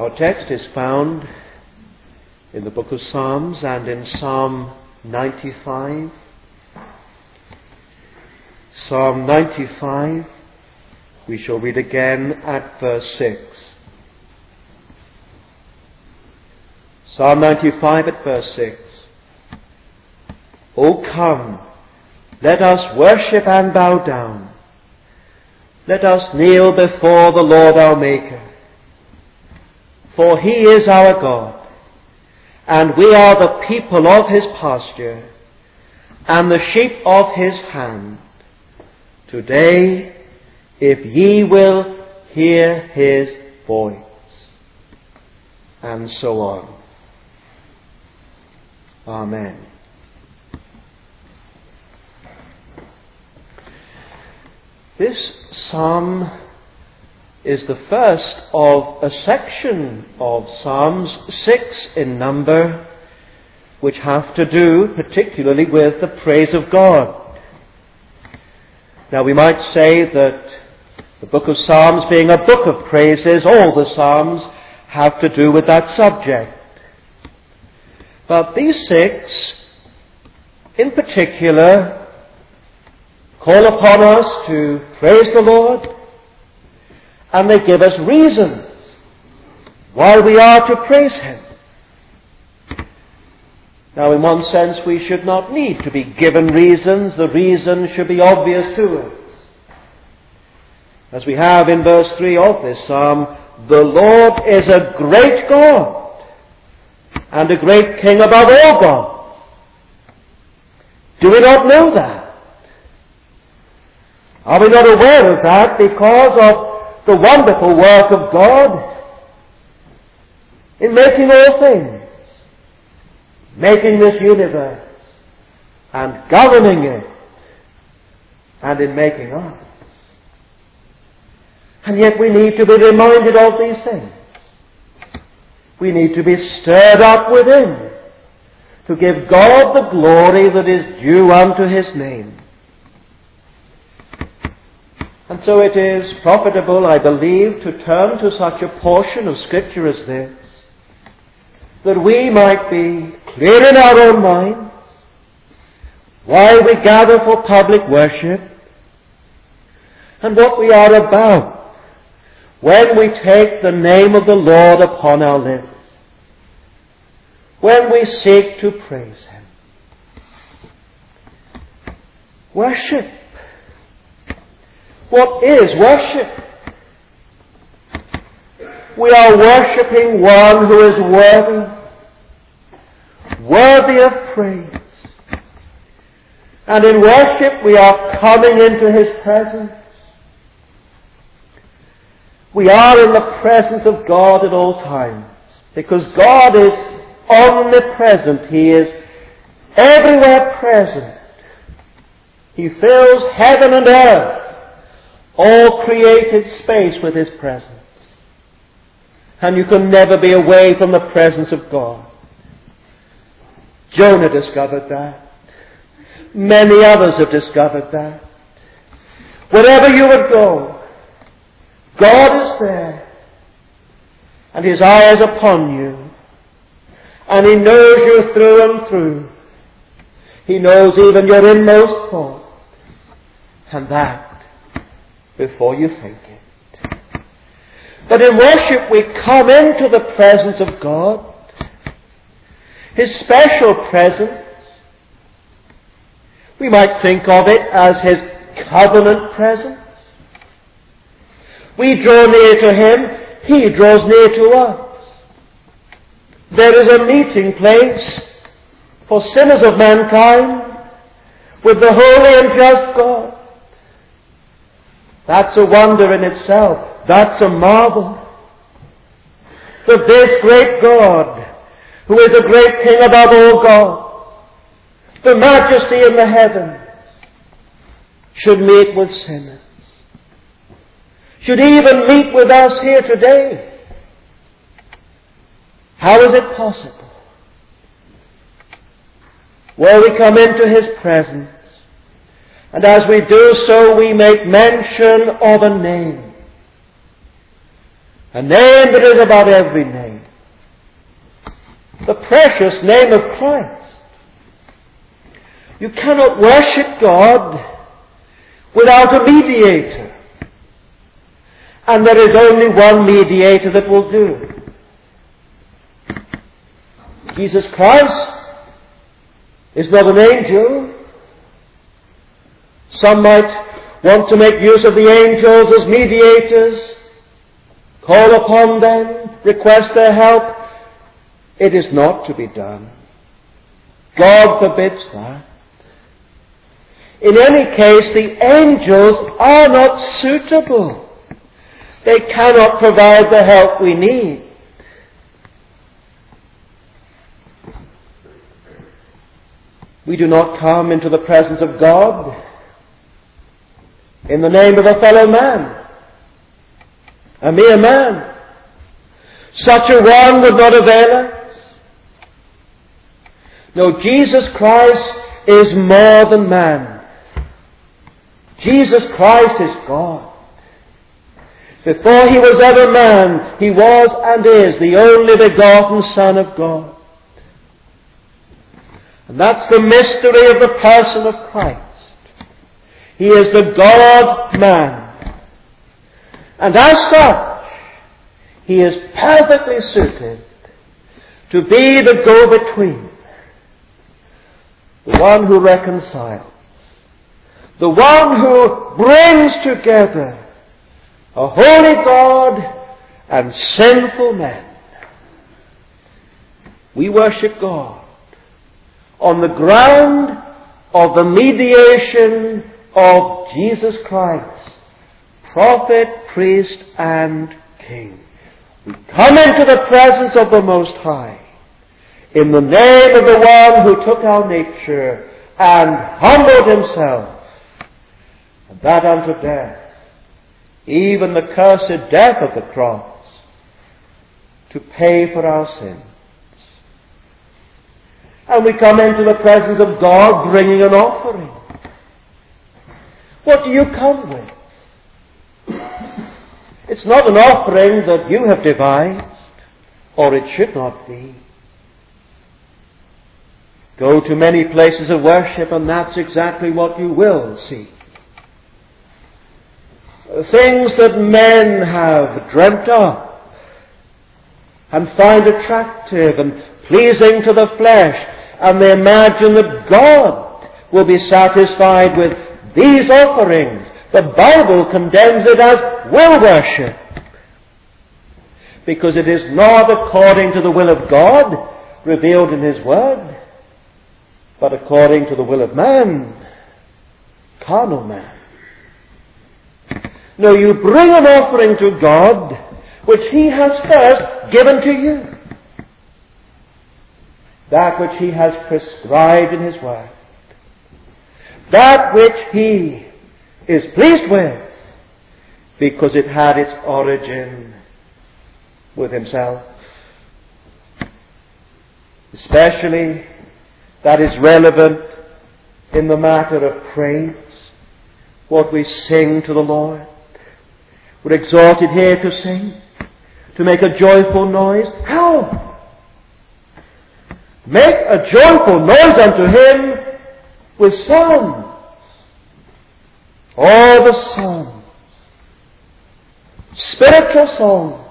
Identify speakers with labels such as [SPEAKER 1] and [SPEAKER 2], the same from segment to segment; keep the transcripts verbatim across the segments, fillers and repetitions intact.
[SPEAKER 1] Our text is found in the book of Psalms and in Psalm ninety-five. Psalm ninety-five, we shall read again at verse six. Psalm ninety-five at verse six. O come, let us worship and bow down. Let us kneel before the Lord our Maker. For He is our God, and we are the people of His pasture, and the sheep of His hand. Today, if ye will hear His voice. And so on. Amen. This psalm is the first of a section of Psalms, six in number, which have to do particularly with the praise of God. Now we might say that the book of Psalms being a book of praises, all the Psalms have to do with that subject. But these six, in particular, call upon us to praise the Lord, and they give us reasons why we are to praise Him. Now, in one sense, we should not need to be given reasons. The reason should be obvious to us. As we have in verse three of this psalm, the Lord is a great God and a great King above all gods. Do we not know that? Are we not aware of that because of the wonderful work of God in making all things, making this universe, and governing it, and in making us? And yet we need to be reminded of these things. We need to be stirred up within to give God the glory that is due unto His name. And so it is profitable, I believe, to turn to such a portion of Scripture as this, that we might be clear in our own minds why we gather for public worship and what we are about when we take the name of the Lord upon our lips, when we seek to praise Him. Worship. What is worship? We are worshipping one who is worthy, worthy of praise. And in worship we are coming into His presence. We are in the presence of God at all times, because God is omnipresent. He is everywhere present. He fills heaven and earth, all created space, with His presence. And you can never be away from the presence of God. Jonah discovered that. Many others have discovered that. Wherever you would go, God is there, and His eye is upon you, and He knows you through and through. He knows even your inmost thought, and that before you think it. But in worship we come into the presence of God, His special presence. We might think of it as His covenant presence. We draw near to Him, He draws near to us. There is a meeting place for sinners of mankind with the holy and just God. That's a wonder in itself. That's a marvel. That this great God, who is a great King above all gods, the majesty in the heavens, should meet with sinners. Should even meet with us here today. How is it possible? Well, we come into His presence, and as we do so, we make mention of a name. A name that is above every name. The precious name of Christ. You cannot worship God without a mediator. And there is only one mediator that will do. Jesus Christ is not an angel. Some might want to make use of the angels as mediators, call upon them, request their help. It is not to be done. God forbids that. In any case, the angels are not suitable. They cannot provide the help we need. We do not come into the presence of God in the name of a fellow man, a mere man. Such a one would not avail us. No, Jesus Christ is more than man. Jesus Christ is God. Before he was ever man, he was and is the only begotten Son of God. And that's the mystery of the person of Christ. He is the God-man. And as such, he is perfectly suited to be the go-between, the one who reconciles, the one who brings together a holy God and sinful men. We worship God on the ground of the mediation of Jesus Christ, prophet, priest, and king. We come into the presence of the Most High in the name of the one who took our nature and humbled himself, and that unto death, even the cursed death of the cross, to pay for our sins. And we come into the presence of God bringing an offering. What do you come with? It's not an offering that you have devised, or it should not be. Go to many places of worship, and that's exactly what you will see. Things that men have dreamt up and find attractive and pleasing to the flesh, and they imagine that God will be satisfied with these offerings. The Bible condemns it as will worship, because it is not according to the will of God revealed in His Word, but according to the will of man, carnal man. No, you bring an offering to God which He has first given to you. That which He has prescribed in His Word. That which He is pleased with, because it had its origin with Himself. Especially, that is relevant in the matter of praise, what we sing to the Lord. We're exhorted here to sing, to make a joyful noise. How? Make a joyful noise unto Him with psalms. All the psalms, spiritual songs,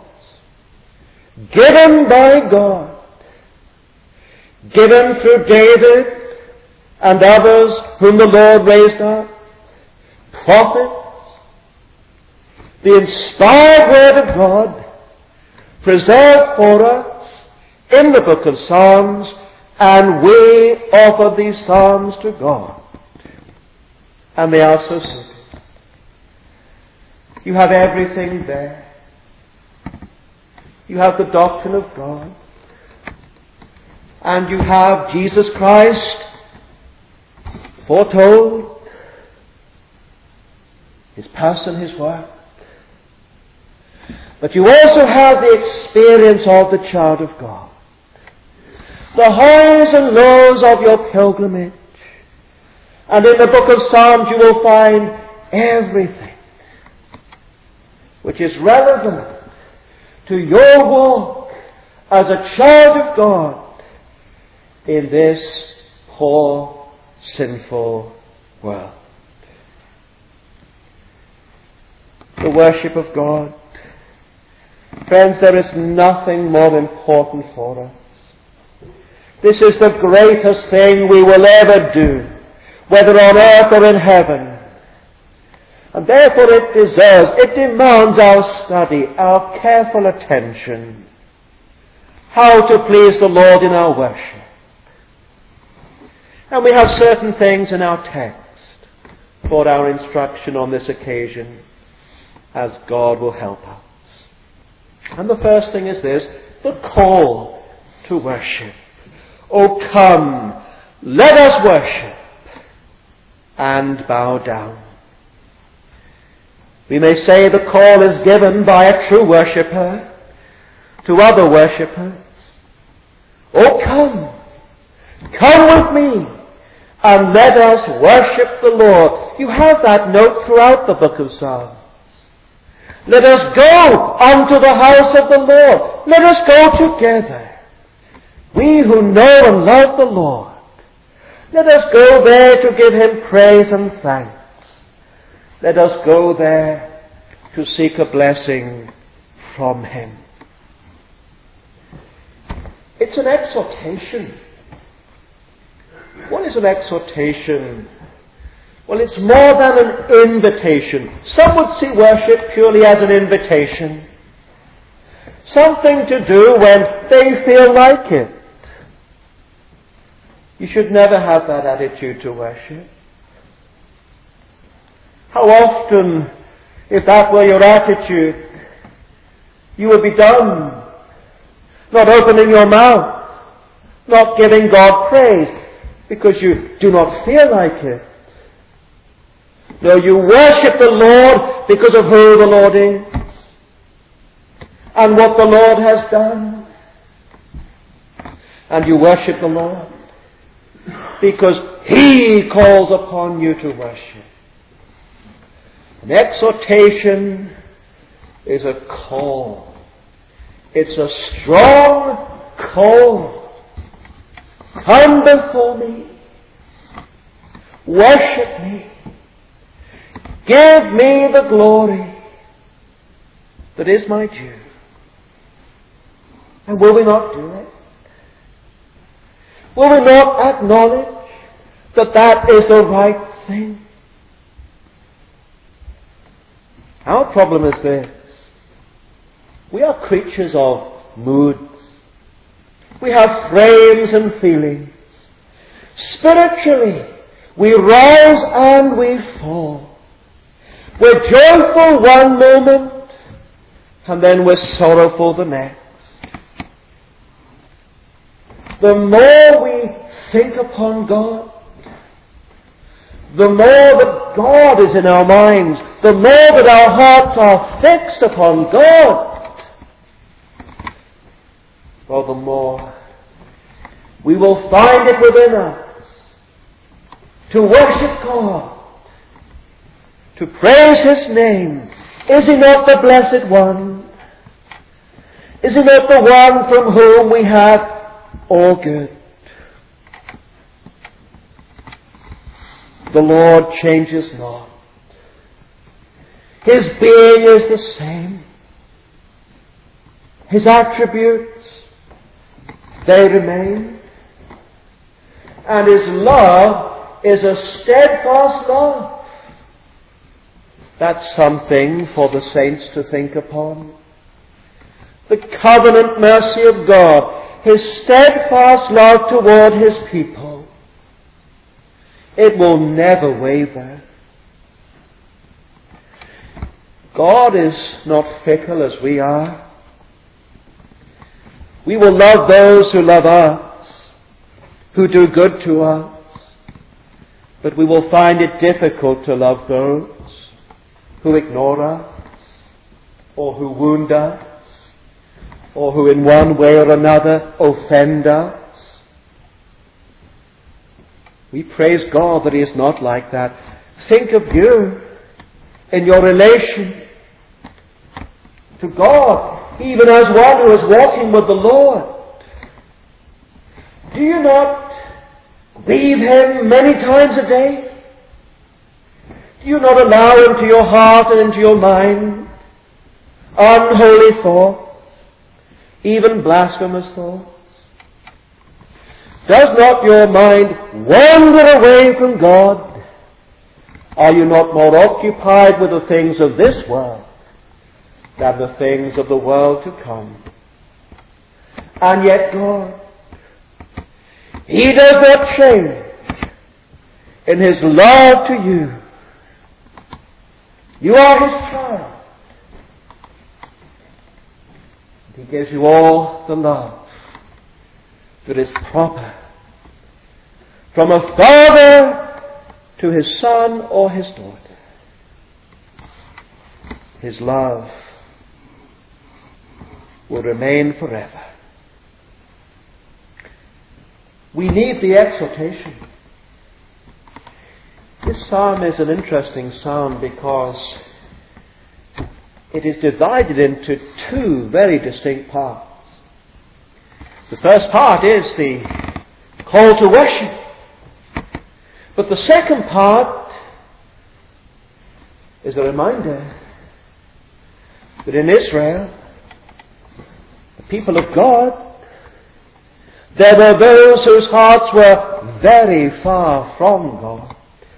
[SPEAKER 1] given by God, given through David and others whom the Lord raised up, prophets, the inspired Word of God, preserved for us in the book of Psalms, and we offer these psalms to God. And they are so simple. You have everything there. You have the doctrine of God. And you have Jesus Christ foretold, His person, His work. But you also have the experience of the child of God. The highs and lows of your pilgrimage. And in the book of Psalms you will find everything which is relevant to your walk as a child of God in this poor, sinful world. The worship of God. Friends, there is nothing more important for us. This is the greatest thing we will ever do, whether on earth or in heaven. And therefore it deserves, it demands our study, our careful attention. How to please the Lord in our worship. And we have certain things in our text for our instruction on this occasion, as God will help us. And the first thing is this, the call to worship. Oh, come, let us worship and bow down. We may say the call is given by a true worshipper to other worshippers. Oh, come, come with me and let us worship the Lord. You have that note throughout the book of Psalms. Let us go unto the house of the Lord. Let us go together. We who know and love the Lord, let us go there to give Him praise and thanks. Let us go there to seek a blessing from Him. It's an exhortation. What is an exhortation? Well, it's more than an invitation. Some would see worship purely as an invitation. Something to do when they feel like it. You should never have that attitude to worship. How often, if that were your attitude, you would be done, not opening your mouth, not giving God praise, because you do not feel like it. No, you worship the Lord because of who the Lord is and what the Lord has done. And you worship the Lord because He calls upon you to worship. An exhortation is a call. It's a strong call. Come before me. Worship me. Give me the glory that is my due. And will we not do it? Will we not acknowledge that that is the right thing? Our problem is this. We are creatures of moods. We have frames and feelings. Spiritually, we rise and we fall. We're joyful one moment, and then we're sorrowful the next. The more we think upon God, the more that God is in our minds, the more that our hearts are fixed upon God, well, the more we will find it within us to worship God, to praise His name. Is He not the Blessed One? Is He not the one from whom we have all good? The Lord changes not. His being is the same. His attributes, they remain. And His love is a steadfast love. That's something for the saints to think upon. The covenant mercy of God, His steadfast love toward His people, it will never waver. God is not fickle as we are. We will love those who love us, who do good to us, but we will find it difficult to love those who ignore us, or who wound us, or who in one way or another offend us. We praise God that He is not like that. Think of you in your relation to God. even as one who is walking with the Lord, do you not grieve Him many times a day? Do you not allow into your heart and into your mind unholy thoughts, even blasphemous thoughts? Does not your mind wander away from God? Are you not more occupied with the things of this world than the things of the world to come? And yet God, He does not change in His love to you. You are His child. He gives you all the love that is proper, from a father to his son or his daughter. His love will remain forever. We need the exhortation. This psalm is an interesting psalm because it is divided into two very distinct parts. The first part is the call to worship. But the second part is a reminder that in Israel, the people of God, there were those whose hearts were very far from God.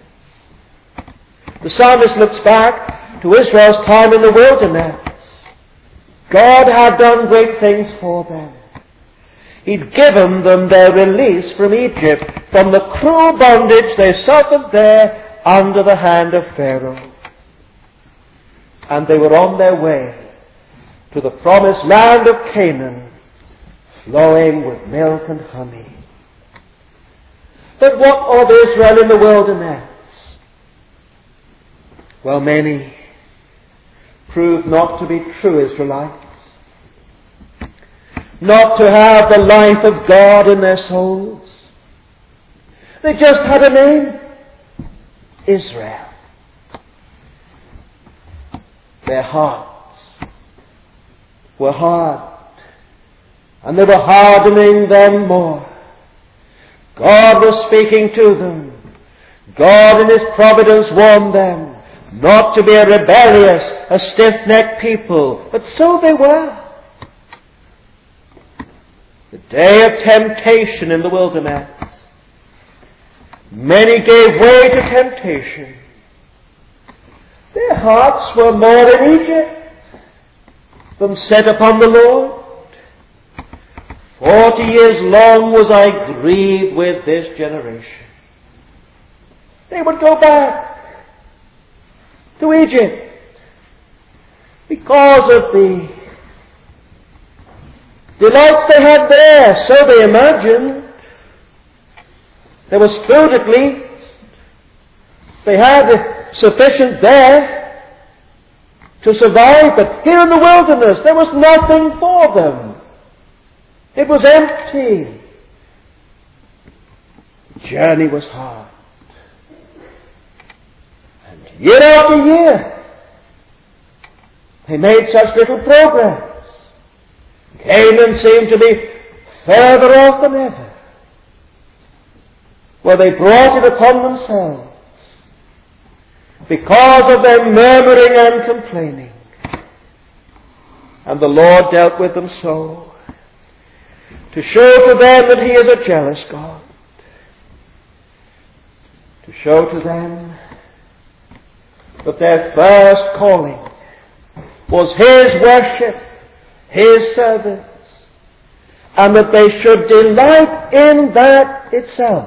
[SPEAKER 1] The psalmist looks back to Israel's time in the wilderness. God had done great things for them. He'd given them their release from Egypt, from the cruel bondage they suffered there under the hand of Pharaoh. And they were on their way to the promised land of Canaan, flowing with milk and honey. But what of Israel in the wilderness? Well, many proved not to be true Israelites. Not to have the life of God in their souls. They just had a name, Israel. Their hearts were hard, and they were hardening them more. God was speaking to them. God in His providence warned them not to be a rebellious, a stiff-necked people, but so they were. The day of temptation in the wilderness. Many gave way to temptation. Their hearts were more in Egypt than set upon the Lord. Forty years long was I grieved with this generation. They would go back to Egypt because of the delights they had there, so they imagined. There was food at least. They had sufficient there to survive, but here in the wilderness there was nothing for them. It was empty. The journey was hard. And year after year, they made such little progress. Canaan seemed to be further off than ever. Well, they brought it upon themselves because of their murmuring and complaining. And the Lord dealt with them so, to show to them that He is a jealous God, to show to them that their first calling was His worship, His service, and that they should delight in that itself.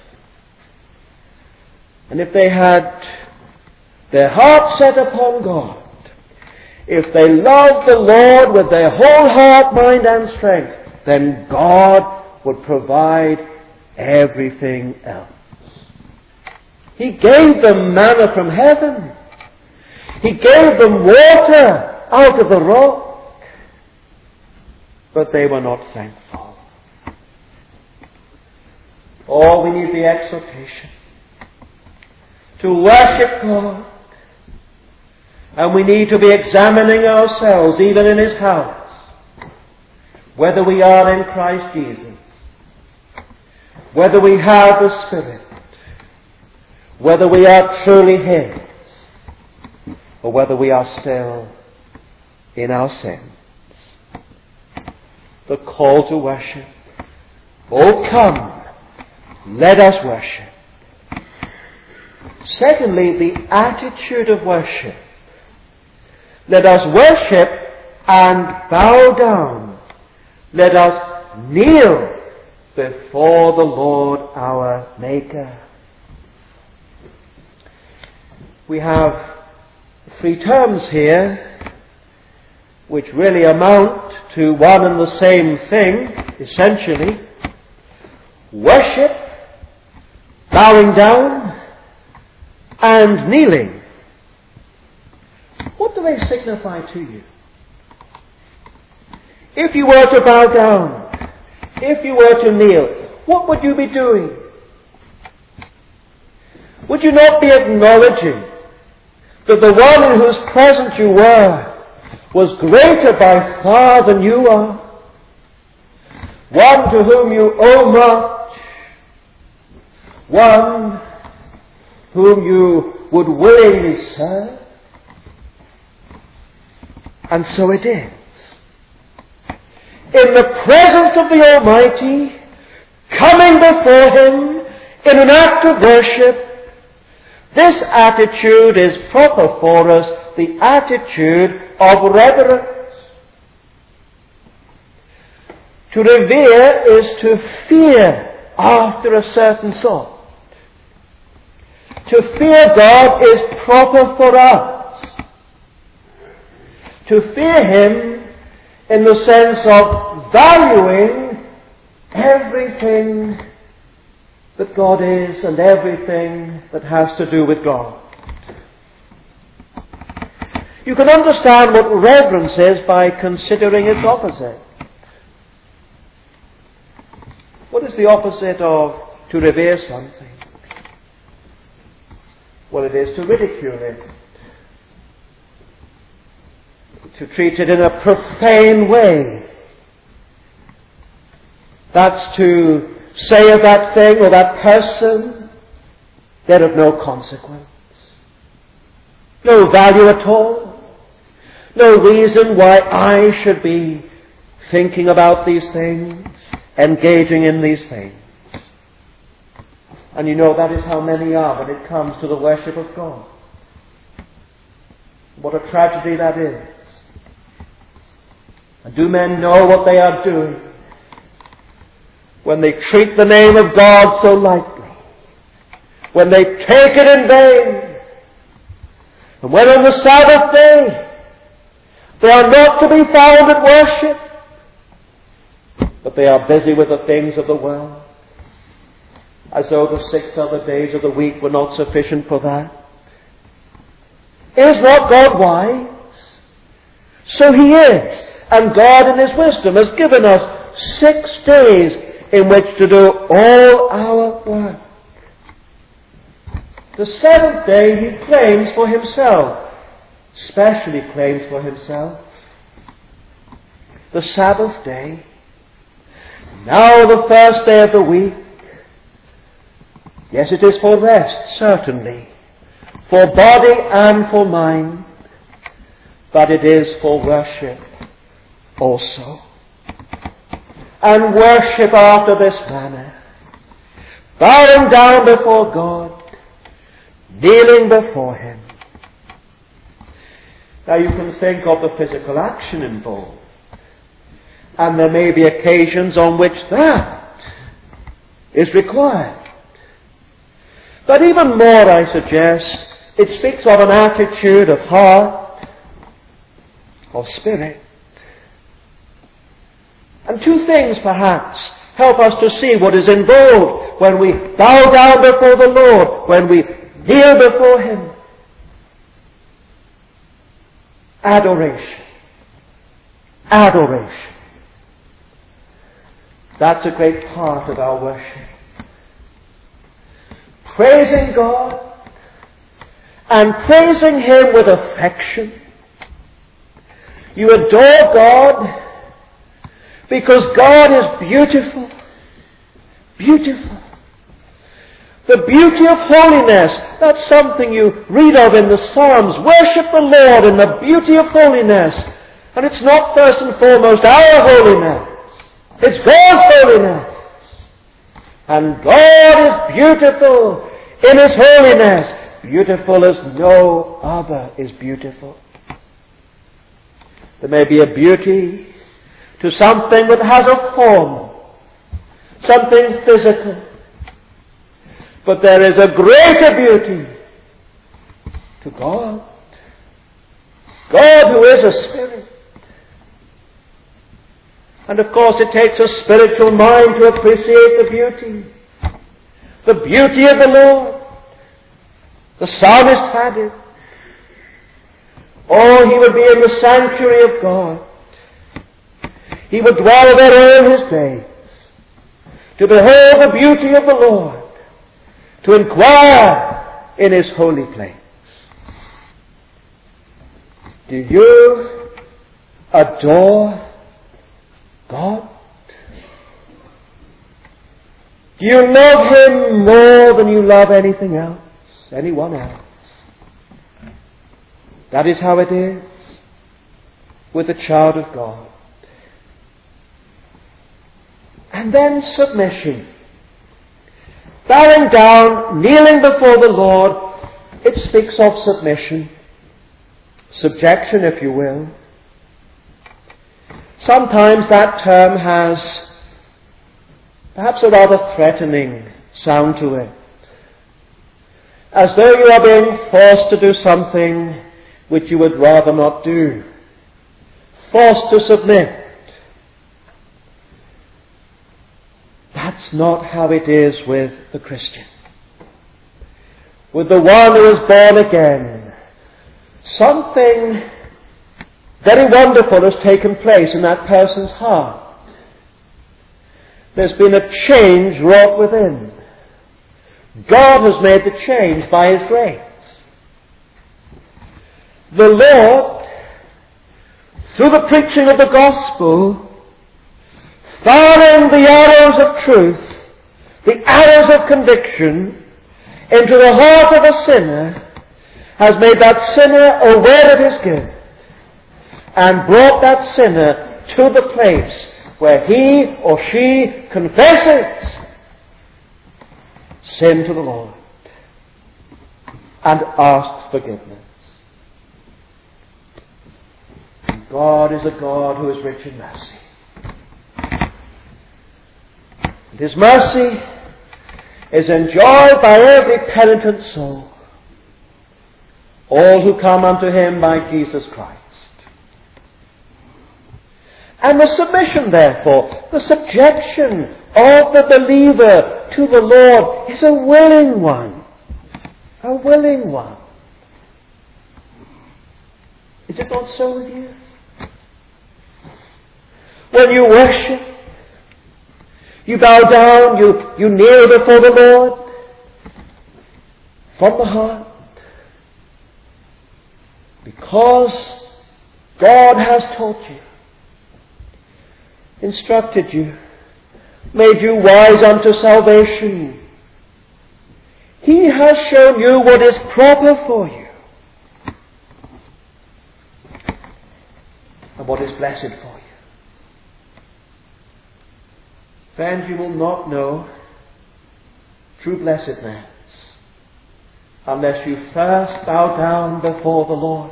[SPEAKER 1] And if they had their heart set upon God, if they loved the Lord with their whole heart, mind, and strength, then God would provide everything else. He gave them manna from heaven. He gave them water out of the rock. But they were not thankful. Oh, we need the exhortation to worship God. And we need to be examining ourselves, even in His house. whether we are in Christ Jesus, whether we have the Spirit, whether we are truly His, or whether we are still in our sins. The call to worship. Oh, come, let us worship. Secondly, the attitude of worship. Let us worship and bow down. Let us kneel before the Lord our Maker. We have three terms here which really amount to one and the same thing, essentially. Worship, bowing down, and kneeling. What do they signify to you? If you were to bow down, if you were to kneel, what would you be doing? Would you not be acknowledging that the one in whose presence you were was greater by far than you are? One to whom you owe much, one whom you would willingly serve. And so it is. In the presence of the Almighty, coming before Him in an act of worship, this attitude is proper for us, the attitude of reverence. To revere is to fear after a certain sort. To fear God is proper for us. To fear Him in the sense of valuing everything that God is and everything that has to do with God. You can understand what reverence is by considering its opposite. What is the opposite of to revere something? Well, it is to ridicule it, to treat it in a profane way. That's to say of that thing or that person, they're of no consequence, no value at all, no reason why I should be thinking about these things, engaging in these things. And you know that is how many are when it comes to the worship of God. What a tragedy that is. And do men know what they are doing when they treat the name of God so lightly, when they take it in vain, and when on the Sabbath day they are not to be found at worship, but they are busy with the things of the world, as though the six other days of the week were not sufficient for that. Is not God wise? So He is. And God in His wisdom has given us six days in which to do all our work. The seventh day He claims for Himself, specially claims for Himself. The Sabbath day, now the first day of the week, yes, it is for rest, certainly, for body and for mind, but it is for worship also. And worship after this manner, bowing down before God, kneeling before Him. Now you can think of the physical action involved, and there may be occasions on which that is required. But even more, I suggest, it speaks of an attitude of heart, of spirit. And two things, perhaps, help us to see what is involved when we bow down before the Lord, when we kneel before Him. Adoration. Adoration. That's a great part of our worship. Praising God and praising Him with affection. You adore God Because God is beautiful. Beautiful. The beauty of holiness, that's something you read of in the Psalms. Worship the Lord in the beauty of holiness. And it's not first and foremost our holiness. It's God's holiness. And God is beautiful in His holiness. Beautiful as no other is beautiful. There may be a beauty to something that has a form, something physical. But there is a greater beauty to God. God who is a spirit. And of course it takes a spiritual mind to appreciate the beauty. The beauty of the Lord. The psalmist had it. Oh, he would be in the sanctuary of God. He would dwell there all his days, to behold the beauty of the Lord, to inquire in His holy place. Do you adore God? Do you love Him more than you love anything else, anyone else? That is how it is with the child of God. And then submission. Bowing down, kneeling before the Lord, it speaks of submission. Subjection, if you will. Sometimes that term has perhaps a rather threatening sound to it. As though you are being forced to do something which you would rather not do. Forced to submit. That's not how it is with the Christian. With the one who is born again, something very wonderful has taken place in that person's heart. There's been a change wrought within. God has made the change by His grace. The Lord, through the preaching of the gospel, firing the arrows of truth, the arrows of conviction, into the heart of a sinner, has made that sinner aware of his guilt, and brought that sinner to the place where he or she confesses sin to the Lord and asks forgiveness. God is a God who is rich in mercy. And His mercy is enjoyed by every penitent soul, all who come unto Him by Jesus Christ. And the submission, therefore, the subjection of the believer to the Lord is a willing one. A willing one. Is it not so with you? When you worship, you bow down, you, you kneel before the Lord from the heart, because God has taught you, instructed you, made you wise unto salvation. He has shown you what is proper for you and what is blessed for you. Friends, you will not know true blessedness unless you first bow down before the Lord.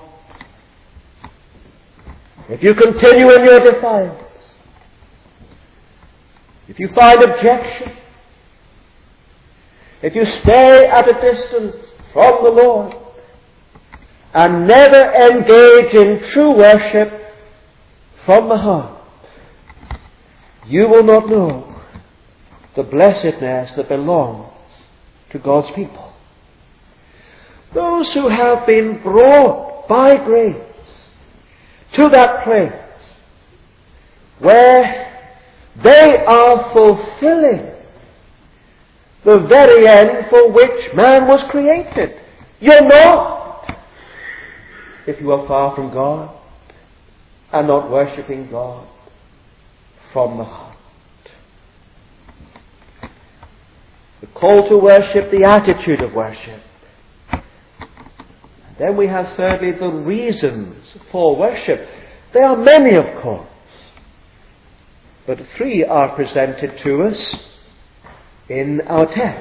[SPEAKER 1] If you continue in your defiance, if you find objection, if you stay at a distance from the Lord and never engage in true worship from the heart, you will not know the blessedness that belongs to God's people. Those who have been brought by grace to that place where they are fulfilling the very end for which man was created. You're not, if you are far from God and not worshipping God. from the heart. The call to worship, the attitude of worship. And then we have thirdly the reasons for worship. There are many, of course, but three are presented to us in our text.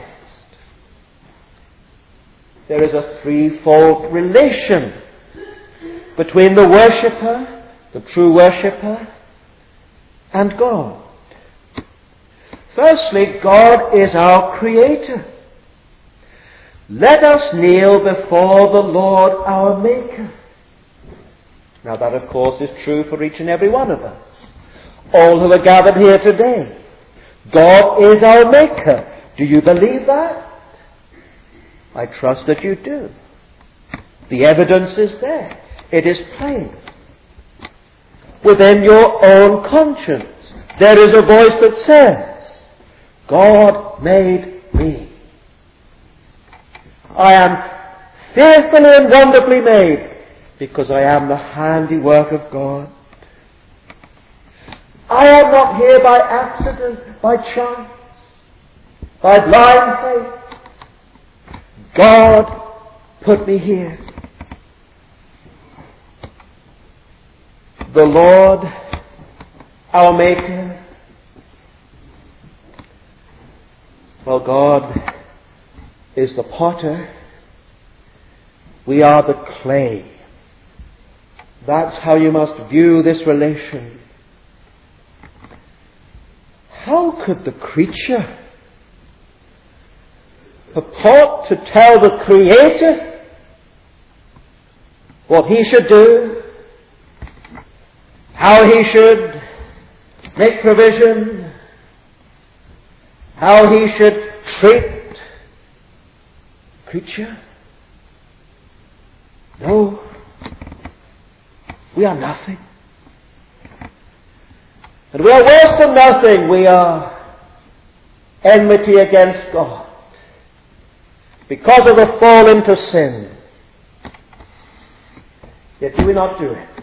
[SPEAKER 1] There is a threefold relation between the worshipper, the true worshipper, and God. Firstly, God is our Creator. Let us kneel before the Lord our Maker. Now that, of course, is true for each and every one of us. All who are gathered here today. God is our Maker. Do you believe that? I trust that you do. The evidence is there. It is plain. Within your own conscience, there is a voice that says, God made me. I am fearfully and wonderfully made because I am the handiwork of God. I am not here by accident, by chance, by blind faith. God put me here. The Lord, our Maker. Well, God is the potter. We are the clay. That's how you must view this relation. How could the creature purport to tell the Creator what he should do, how he should make provision, how he should treat the creature? No, we are nothing. And we are worse than nothing. We are enmity against God. Because of the fall into sin. Yet do we not do it.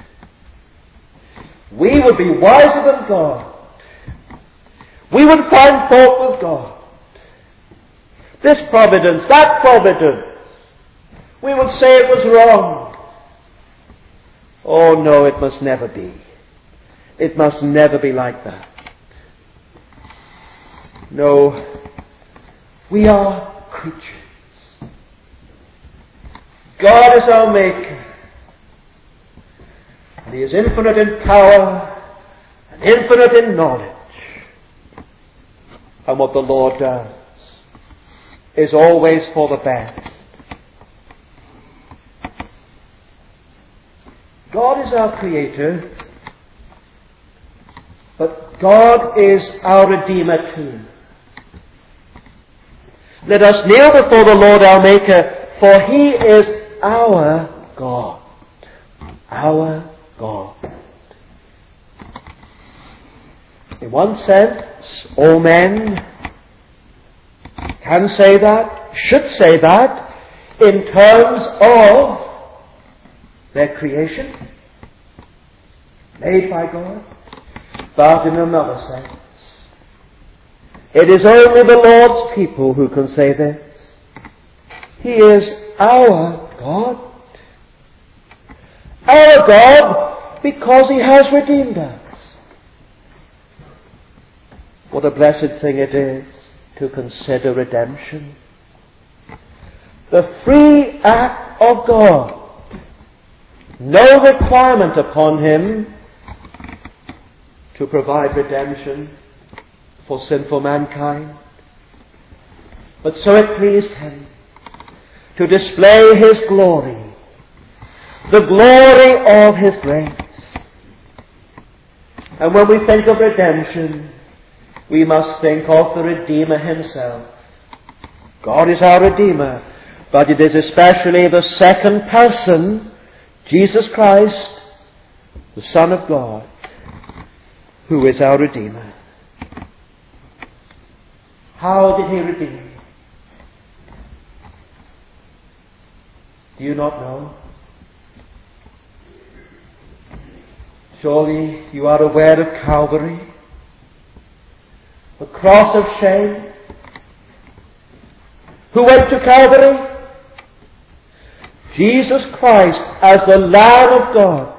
[SPEAKER 1] We would be wiser than God. We would find fault with God. This providence, that providence. We would say it was wrong. Oh no, it must never be. It must never be like that. No, we are creatures. God is our Maker. And He is infinite in power and infinite in knowledge. And what the Lord does is always for the best. God is our Creator, but God is our Redeemer too. Let us kneel before the Lord our Maker, for He is our God. Our God. In one sense, all men can say that, should say that, in terms of their creation, made by God, but in another sense, it is only the Lord's people who can say this. He is our God. Our God because He has redeemed us. What a blessed thing it is to consider redemption. The free act of God. No requirement upon Him to provide redemption for sinful mankind. But so it pleased Him to display His glory, the glory of His grace. And when we think of redemption, we must think of the Redeemer Himself. God is our Redeemer, but it is especially the second person, Jesus Christ, the Son of God, who is our Redeemer. How did He redeem? Do you not know? Surely you are aware of Calvary. the cross of shame. Who went to Calvary? Jesus Christ as the Lamb of God.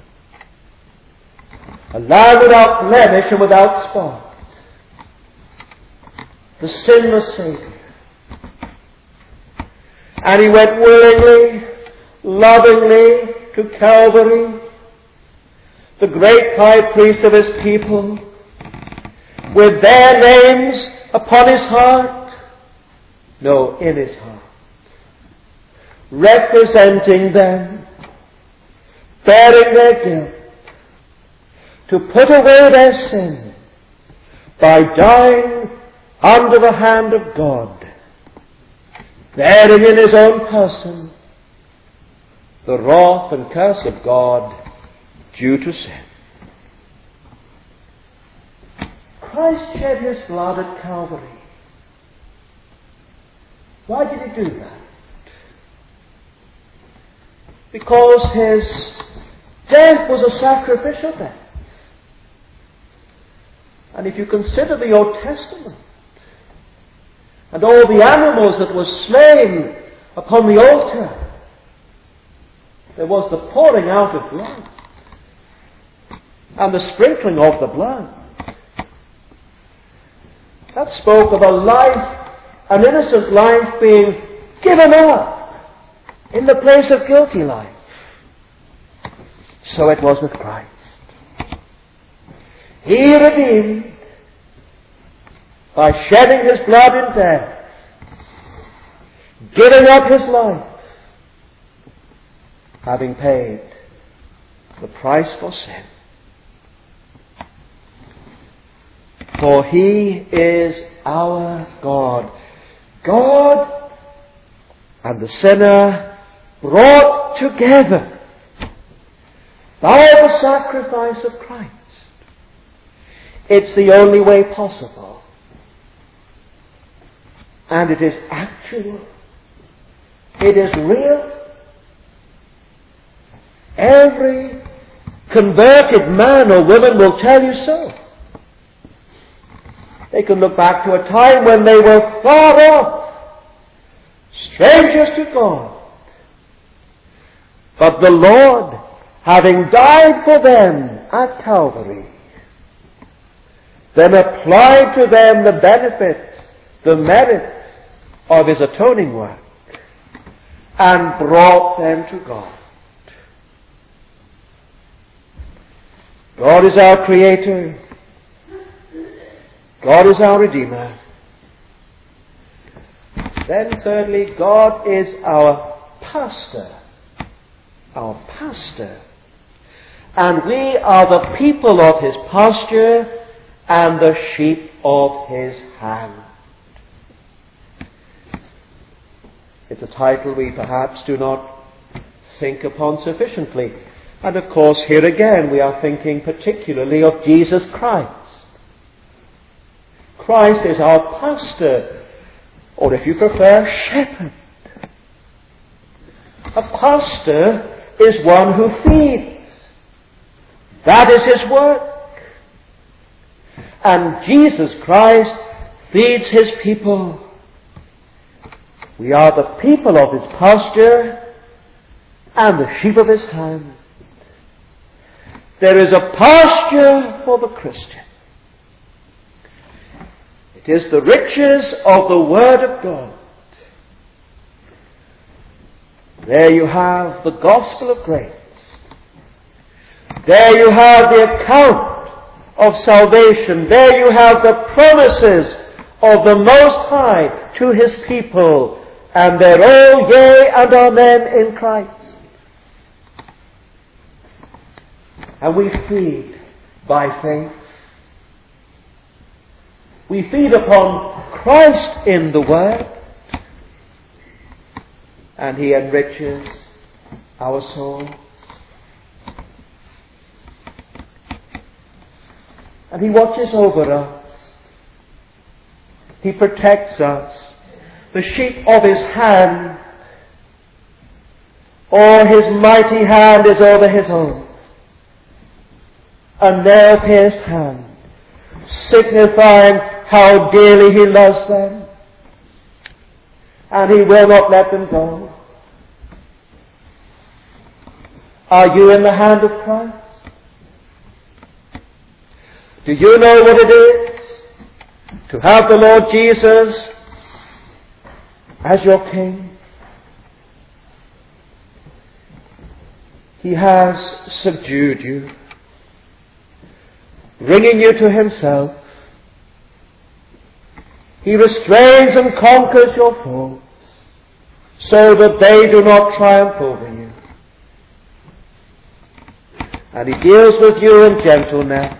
[SPEAKER 1] A Lamb without blemish and without spot. The sinless Savior. And He went willingly, lovingly to Calvary, the great high priest of His people, with their names upon His heart, no, in His heart, representing them, bearing their guilt, to put away their sin by dying under the hand of God, bearing in His own person the wrath and curse of God due to sin. Christ shed His blood at Calvary. Why did He do that? Because His death was a sacrificial death. And if you consider the Old Testament and all the animals that were slain upon the altar, there was the pouring out of blood and the sprinkling of the blood. That spoke of a life, an innocent life being given up in the place of guilty life. So it was with Christ. He redeemed by shedding His blood in death, giving up His life, having paid the price for sin. For He is our God. God and the sinner brought together by the sacrifice of Christ. It's the only way possible. And it is actual. It is real. Every converted man or woman will tell you so. They can look back to a time when they were far off, strangers to God. But the Lord, having died for them at Calvary, then applied to them the benefits, the merits of His atoning work, and brought them to God. God is our Creator. God is our Redeemer. Then thirdly, God is our Pastor. Our Pastor. And we are the people of His pasture and the sheep of His hand. It's a title we perhaps do not think upon sufficiently. And of course, here again we are thinking particularly of Jesus Christ. Christ is our pastor, or if you prefer, shepherd. A pastor is one who feeds. That is his work. And Jesus Christ feeds His people. We are the people of His pasture and the sheep of His hand. There is a pasture for the Christian. It is the riches of the Word of God. There you have the gospel of grace. There you have the account of salvation. There you have the promises of the Most High to His people. And they're all yea and amen in Christ. And we feed by faith. We feed upon Christ in the Word, and He enriches our soul. And He watches over us. He protects us. The sheep of His hand, or His mighty hand is over His own. A nail-pierced hand, signifying how dearly He loves them, and He will not let them go. Are you in the hand of Christ? Do you know what it is to have the Lord Jesus as your King? He has subdued you, bringing you to Himself. He restrains and conquers your foes so that they do not triumph over you. And He deals with you in gentleness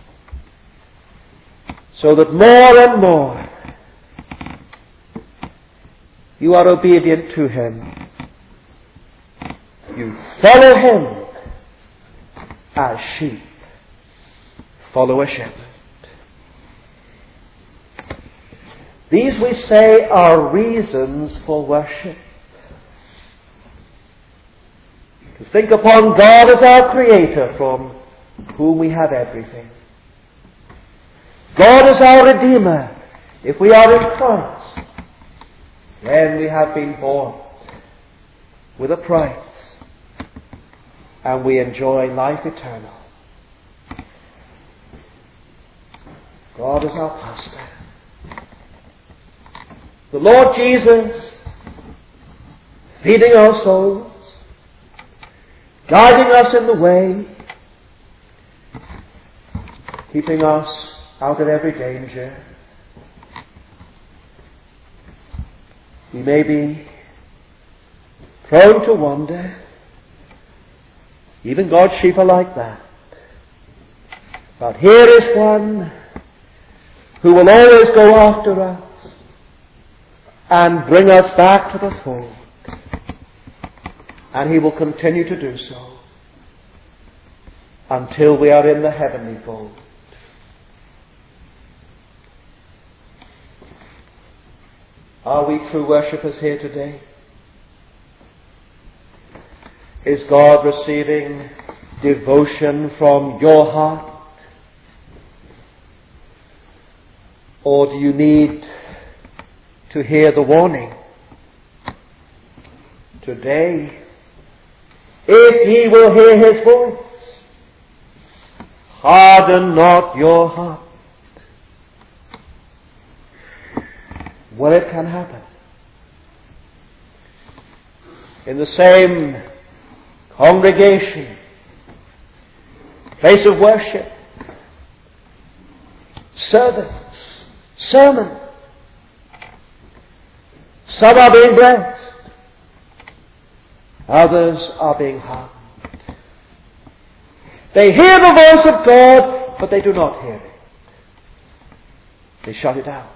[SPEAKER 1] so that more and more you are obedient to Him. You follow Him as sheep follow a shepherd. These, we say, are reasons for worship. To think upon God as our Creator, from whom we have everything. God is our Redeemer. If we are in Christ, then we have been bought with a price, and we enjoy life eternal. God is our Pastor. The Lord Jesus, feeding our souls, guiding us in the way, keeping us out of every danger. We may be prone to wander. Even God's sheep are like that. But here is one who will always go after us and bring us back to the fold. And He will continue to do so until we are in the heavenly fold. Are we true worshippers here today? Is God receiving devotion from your heart? Or do you need to hear the warning? Today, if ye will hear His voice, harden not your heart. Well, it can happen. In the same congregation, place of worship, service, sermon, some are being blessed, others are being hardened. They hear the voice of God, but they do not hear it. They shut it out.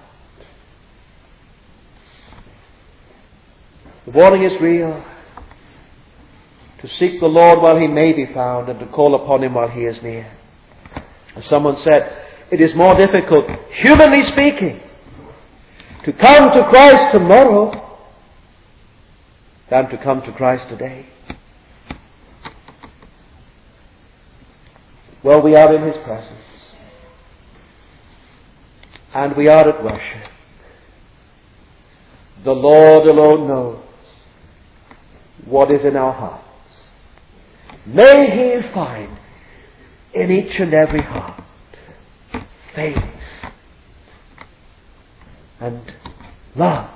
[SPEAKER 1] The warning is real. To seek the Lord while He may be found, and to call upon Him while He is near. As someone said, it is more difficult, humanly speaking, to come to Christ tomorrow than to come to Christ today. Well, we are in His presence, and we are at worship. The Lord alone knows what is in our hearts. May He find in each and every heart faith and love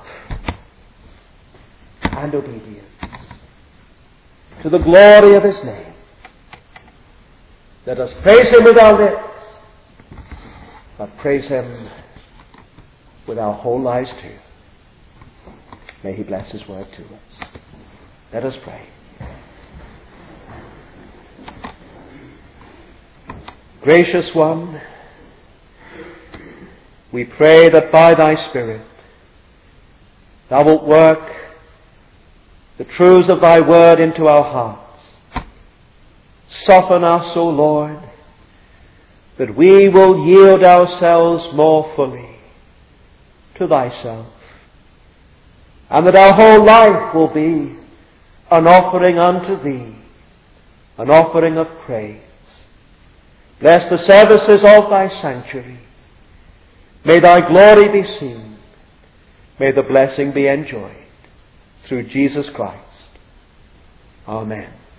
[SPEAKER 1] and obedience to the glory of His name. Let us praise Him with our lips, but praise Him with our whole lives too. May He bless His word to us. Let us pray. Gracious One, we pray that by Thy Spirit Thou wilt work the truths of Thy word into our hearts. Soften us, O Lord, that we will yield ourselves more fully to Thyself, and that our whole life will be an offering unto Thee, an offering of praise. Bless the services of Thy sanctuary. May thy glory be seen. May the blessing be enjoyed through Jesus Christ. Amen.